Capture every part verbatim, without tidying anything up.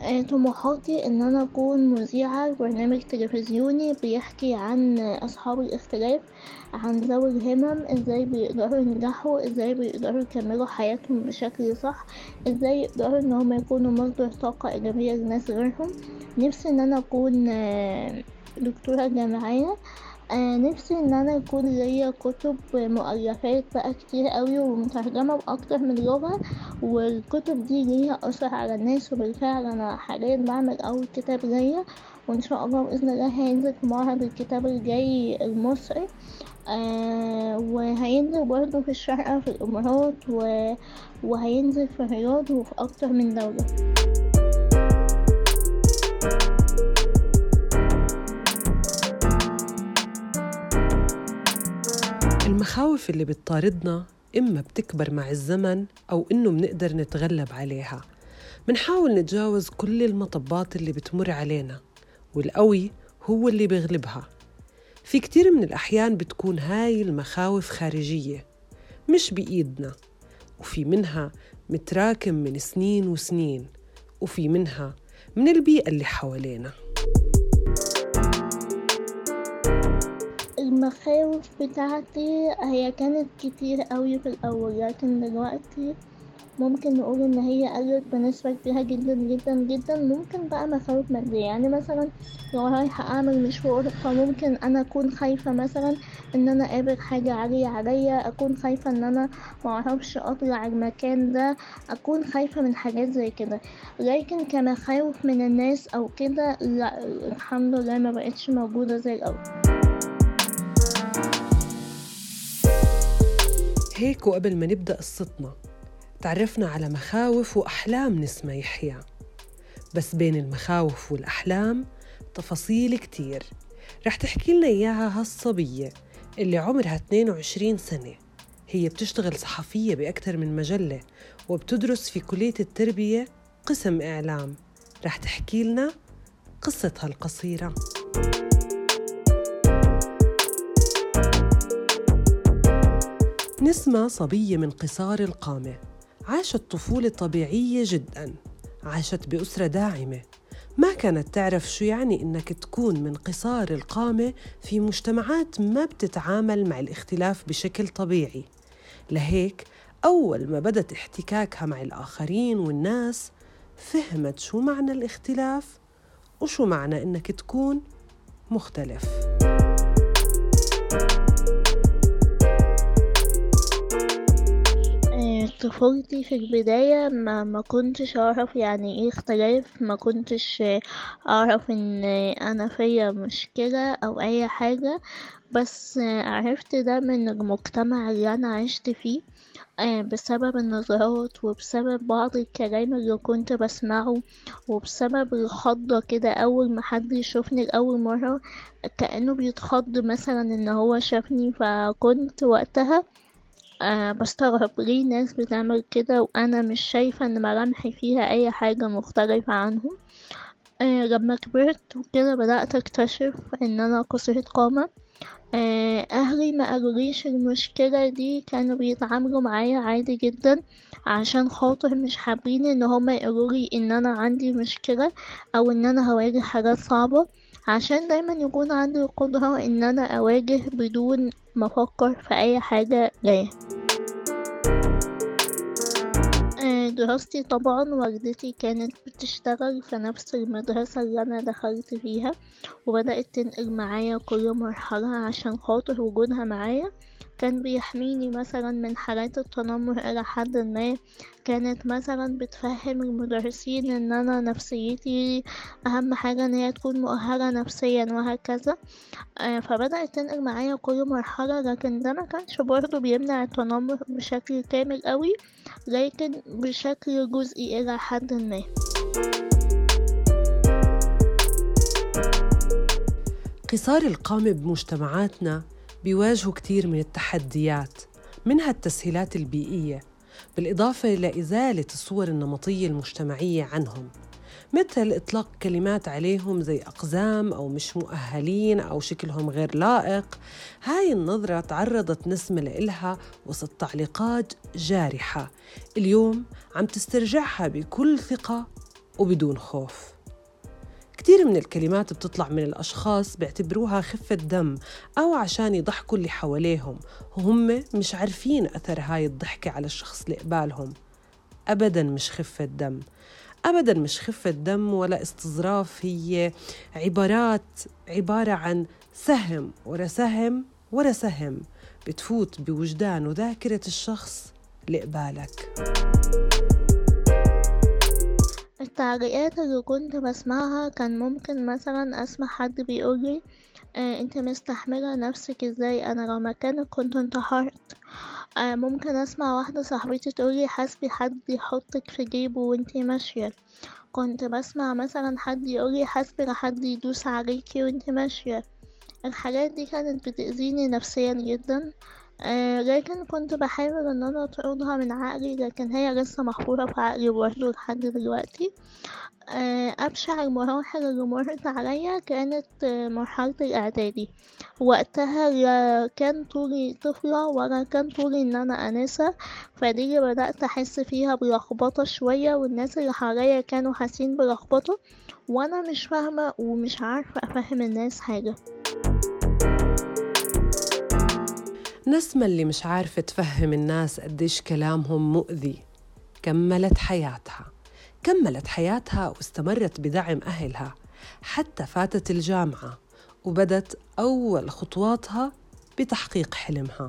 آآ طموحاتي إن أنا أكون مذيعة لبرنامج تلفزيوني بيحكي عن أصحاب الاختلاف، عن ذوي الهمم، إزاي بيقدروا ينجحوا، إزاي بيقدروا يكملوا حياتهم بشكل صح، إزاي يقدروا إن هُم يكونوا مصدر طاقة إيجابية لناس غيرهم. نفسي إن أنا أكون آه، دكتورة جامعية. آآ نفسي إن أنا يكون ليا كُتب مؤلفات بقى كتير أوي ومترجمة بأكتر من لغة، والكتب دي ليها أثر على الناس، وبالفعل أنا حاليًا باعمل أول كتاب ليا، وإن شاء الله بإذن الله هينزل في معرض الكتاب الجاي المصري. آآ وهينزل برضه في الشارقة في الإمارات و وهينزل في الرياض وفي أكتر من دولة. المخاوف اللي بتطاردنا إما بتكبر مع الزمن أو إنه منقدر نتغلب عليها. منحاول نتجاوز كل المطبات اللي بتمر علينا، والقوي هو اللي بيغلبها. في كتير من الأحيان بتكون هاي المخاوف خارجية مش بإيدنا، وفي منها متراكم من سنين وسنين، وفي منها من البيئة اللي حوالينا. المخاوف بتاعتي هي كانت كتير أوي في الأول، لكن دلوقتي ممكن نقول إن هي قلت بنسبة كبيرة جدا جدا جدا. ممكن بقى مخاوف مادية، يعني مثلا لو رايحة أعمل مشوار فممكن أنا أكون خايفة مثلا إن أنا أقابل حاجة عالية عليا، أكون خايفة إن أنا معرفش أطلع المكان ده، أكون خايفة من حاجات زي كده. لكن كمخاوف من الناس أو كده لا، الحمد لله ما بقتش موجودة زي الأول. هيك وقبل ما نبدأ قصتنا تعرفنا على مخاوف وأحلام نسمة يحيى، بس بين المخاوف والأحلام تفاصيل كتير رح تحكي لنا إياها هالصبية اللي عمرها اثنين وعشرين سنة. هي بتشتغل صحفية بأكثر من مجلة وبتدرس في كلية التربية قسم إعلام. رح تحكي لنا قصتها القصيرة. نسمة صبية من قصار القامة، عاشت طفولة طبيعية جداً، عاشت بأسرة داعمة، ما كانت تعرف شو يعني إنك تكون من قصار القامة في مجتمعات ما بتتعامل مع الاختلاف بشكل طبيعي. لهيك أول ما بدت احتكاكها مع الآخرين والناس فهمت شو معنى الاختلاف وشو معنى إنك تكون مختلف. آه، طفولتي في البداية ما ما كنتش أعرف يعني إيه اختلاف، ما كنتش آه، أعرف إن أنا فيا مشكلة أو أي حاجة. بس آه، عرفت ده من المجتمع اللي أنا عشت فيه، آه، بسبب النظرات وبسبب بعض الكلام اللي كنت بسمعه، وبسبب الخضة كده أول ما حد يشوفني لأول مرة كأنه بيتخض مثلا إن هو شافني. فكنت وقتها أه بستغرب ليه ناس بتعمل كده وأنا مش شايفة إن ملامحي فيها أي حاجة مختلفة عنهم. أه لما كبرت وكده بدأت أكتشف إن أنا قصيرة قامة. أه أهلي ما قالوليش المشكلة دي، كانوا بيتعاملوا معايا عادي جدا، عشان خاطر مش حابين إن هما يقولولي إن أنا عندي مشكلة أو إن أنا هواجه حاجات صعبة، عشان دايما يكون عندي القدرة إن أنا أواجه بدون ما أفكر في أي حاجة جاية. آه، دراستي طبعا والدتي كانت بتشتغل في نفس المدرسة اللي أنا دخلت فيها، وبدأت تنقل معايا كل مرحلة عشان خاطر وجودها معايا كان بيحميني مثلا من حالات التنمر إلى حد ما. كانت مثلا بتفهم المدرسين إن أنا نفسيتي أهم حاجة، إن هي تكون مؤهلة نفسيا وهكذا. آه، فبدأت تنقل معايا كل مرحلة، لكن ده ما كانش برضه بيمنع التنمر بشكل كامل قوي، لكن بشكل جزئي إلى حد ما. قصار القامة بمجتمعاتنا بيواجهوا كتير من التحديات، منها التسهيلات البيئية بالإضافة إلى إزالة الصور النمطية المجتمعية عنهم، مثل إطلاق كلمات عليهم زي أقزام أو مش مؤهلين أو شكلهم غير لائق. هاي النظرة تعرضت نسمة لإلها وسط تعليقات جارحة، اليوم عم تسترجعها بكل ثقة وبدون خوف. كتير من الكلمات بتطلع من الأشخاص بيعتبروها خفة دم أو عشان يضحكوا اللي حواليهم، وهم مش عارفين أثر هاي الضحكة على الشخص اللي قبالهم. أبداً مش خفة دم، أبداً مش خفة دم ولا استظراف. هي عبارات عبارة عن سهم ورا سهم ورا سهم بتفوت بوجدان وذاكرة الشخص اللي قبالك. التعليقات اللي كنت بسمعها كان ممكن مثلا اسمع حد بيقولي آه انت مستحملة نفسك ازاي، انا لو مكانك كنت انتحرت. آه ممكن اسمع واحدة صاحبتي تقولي حسبي حد يحطك في جيبه وانتي ماشية. كنت بسمع مثلا حد يقولي حسبي لحد يدوس عليكي وانتي ماشية. الحاجات دي كانت بتأذيني نفسيا جدا. آه لكن كنت بحاول ان انا اطردها من عقلي، لكن هي لسه محفورة في عقلي برضه لحد دلوقتي. آه أبشع المراحل اللي مرت عليا كانت آه مرحلة الإعدادي. وقتها لا كان طولي طفلة ولا كان طولي إن أنا أنسة، فدي اللي بدأت أحس فيها بلخبطة شوية، والناس اللي حواليا كانوا حاسين بلخبطة وأنا مش فاهمة ومش عارفة أفهم الناس حاجة. نسمة اللي مش عارفة تفهم الناس قديش كلامهم مؤذي كملت حياتها كملت حياتها واستمرت بدعم أهلها حتى فاتت الجامعة وبدت أول خطواتها بتحقيق حلمها.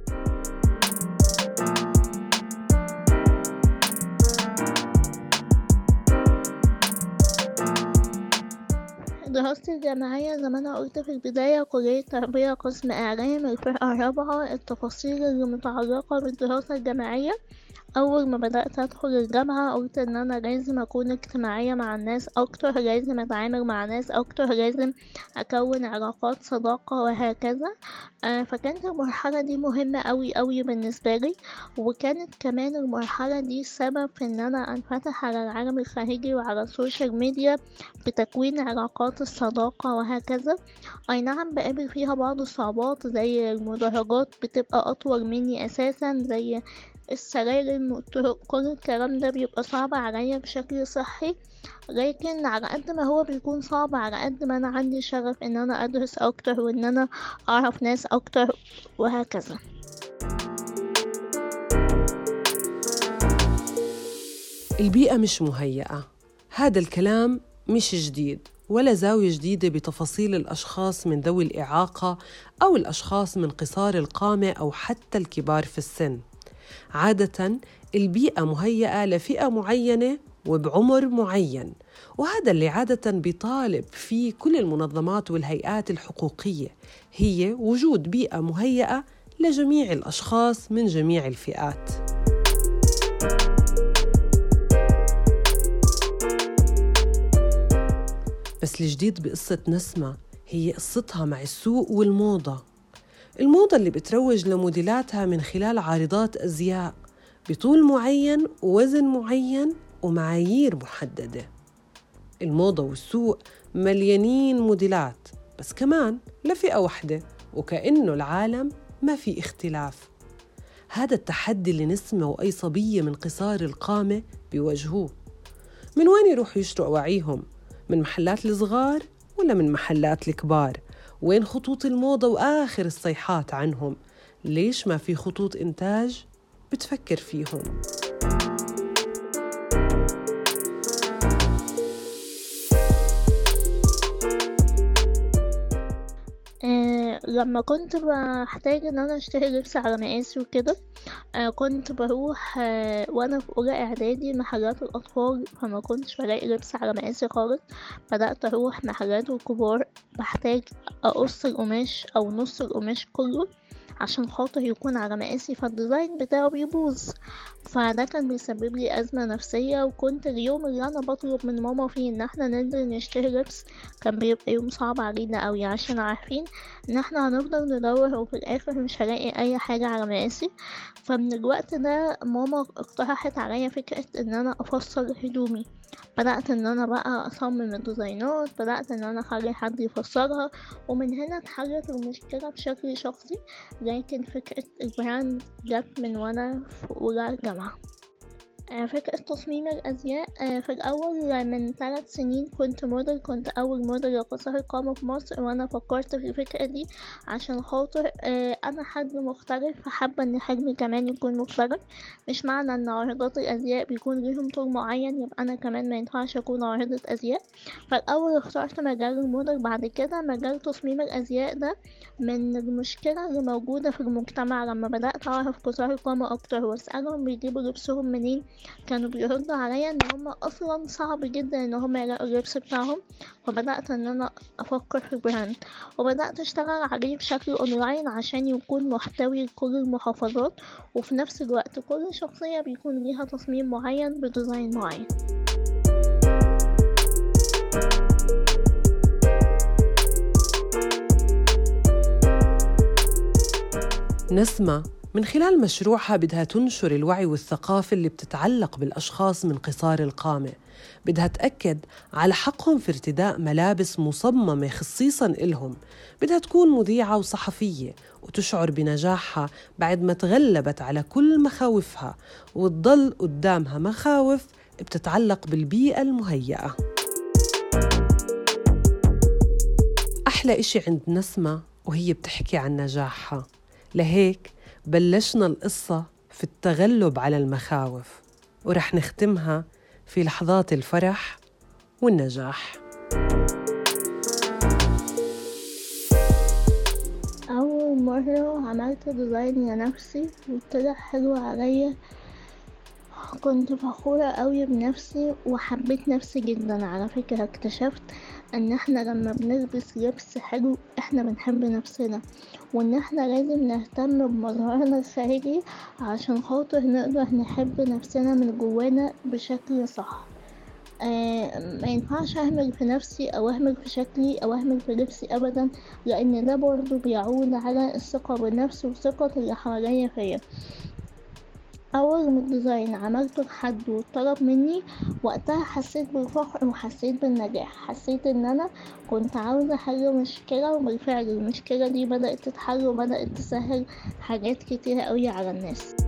دراستي الجامعية زي ما أنا قلت في البداية كلية تربية قسم إعلام الفرقة الرابعة. التفاصيل اللي متعلقة بالدراسة الجامعية، أول ما بدأت أدخل الجامعة قلت إن أنا لازم أكون اجتماعية مع الناس أكتر، لازم أتعامل مع ناس أكتر، لازم أكون علاقات صداقة وهكذا. آه فكانت المرحلة دي مهمة أوي أوي بالنسبة لي، وكانت كمان المرحلة دي سبب في إن أنا أنفتح على العالم الخارجي وعلى السوشيال ميديا بتكوين علاقات الصداقة وهكذا. أي نعم بقابل فيها بعض الصعوبات زي المدرجات بتبقى أطول مني أساسا، زي السلالم والطرق، كل الكلام ده بيبقى صعب عليا بشكل صحي. لكن على قد ما هو بيكون صعب على قد ما انا عندي شغف ان انا ادرس اكتر وان انا اعرف ناس اكتر وهكذا. البيئة مش مهيئة، هذا الكلام مش جديد ولا زاوية جديدة بتفاصيل الأشخاص من ذوي الإعاقة أو الأشخاص من قصار القامة أو حتى الكبار في السن. عادة البيئة مهيئة لفئة معينة وبعمر معين، وهذا اللي عادة بيطالب فيه كل المنظمات والهيئات الحقوقية، هي وجود بيئة مهيئة لجميع الأشخاص من جميع الفئات. بس الجديد بقصة نسمة هي قصتها مع السوق والموضة. الموضة اللي بتروج لموديلاتها من خلال عارضات أزياء بطول معين ووزن معين ومعايير محددة. الموضة والسوق مليانين موديلات بس كمان لفئة واحدة، وكأنه العالم ما في اختلاف. هذا التحدي اللي نسمة وأي صبية من قصار القامة بيواجهوه. من وين يروحوا يشتروا أواعيهم؟ من محلات الصغار ولا من محلات الكبار؟ وين خطوط الموضة وآخر الصيحات عنهم؟ ليش ما في خطوط إنتاج بتفكر فيهم؟ آه لما كنت بحتاج ان انا اشتري لبس على مقاسي وكده، آه كنت بروح آه وانا في اولى اعدادي محلات الاطفال، فما كنتش بلاقي لبس على مقاسي خالص. بدأت اروح محلات الكبار، بحتاج اقص القماش او نص القماش كله عشان خاطر يكون على مقاسي، فالديزاين بتاعه بيبوظ. فده كان بيسبب لي أزمة نفسية، وكنت اليوم اللي أنا بطلب من ماما فيه إن احنا ننزل نشتري لبس كان بيبقى يوم صعب علينا أوي، عشان عارفين إن احنا هنفضل ندور وفي الآخر مش هلاقي أي حاجة على مقاسي. فمن الوقت ده ماما اقترحت عليا فكرة إن أنا أفصل هدومي. بدأت إن أنا بقى أصمم الديزاينات، بدأت إن أنا أخلي حد يفسرها، ومن هنا اتحلت المشكلة بشكل شخصي. لكن فكرة البراند جت من وأنا في أولى جامعة. آآ فكرة تصميم الأزياء آآ في الأول من ثلاث سنين كنت model، كنت أول model لقصير القامة في مصر، وأنا فكرت في الفكرة دي عشان خاطر آآ أنا حجمي مختلف، فحابة إن حجمي كمان يكون مختلف، مش معنى إن عارضات الأزياء بيكون ليهم طول معين يبقى أنا كمان مينفعش أكون عارضة أزياء. فالأول اخترت مجال الmodel، بعد كده مجال تصميم الأزياء ده من المشكلة اللي موجودة في المجتمع لما بدأت أعرف قصار القامة أكتر وأسألهم بيجيبوا لبسهم منين، كانوا بيردوا عليا إن هما أصلا صعب جدا إن هما يلاقوا اللبس بتاعهم. فبدأت إن أنا أفكر في براند، وبدأت أشتغل عليه بشكل أونلاين عشان يكون محتوي لكل المحافظات، وفي نفس الوقت كل شخصية بيكون ليها تصميم معين بديزاين معين. نسمة من خلال مشروعها بدها تنشر الوعي والثقافة اللي بتتعلق بالأشخاص من قصار القامة، بدها تأكد على حقهم في ارتداء ملابس مصممة خصيصاً إلهم، بدها تكون مذيعة وصحفية وتشعر بنجاحها بعد ما تغلبت على كل مخاوفها وتضل قدامها مخاوف بتتعلق بالبيئة المهيئة. أحلى إشي عند نسمة وهي بتحكي عن نجاحها، لهيك بلشنا القصة في التغلب على المخاوف، ورح نختمها في لحظات الفرح والنجاح. أول مرة عملت ديزاين لنفسي وطلع حلو عليا، كنت فخورة قوي بنفسي وحبيت نفسي جدا. على فكرة اكتشفت ان احنا لما بنلبس لبس حلو احنا بنحب نفسنا، وان احنا لازم نهتم بمظهرنا الخارجي عشان خاطر نقدر نحب نفسنا من جوانا بشكل صح. آه ما ينفعش اهمل في نفسي او اهمل في شكلي او اهمل في لبسي ابدا، لان ده برضو بيعود على الثقة بالنفس وثقة اللي حواليا فيا. أول ما الديزاين عملته لحد وطلب مني، وقتها حسيت بالفخر وحسيت بالنجاح، حسيت ان انا كنت عاوزة احل مشكلة، وبالفعل المشكلة دي بدأت تتحل وبدأت تسهل حاجات كتيرة قوي على الناس.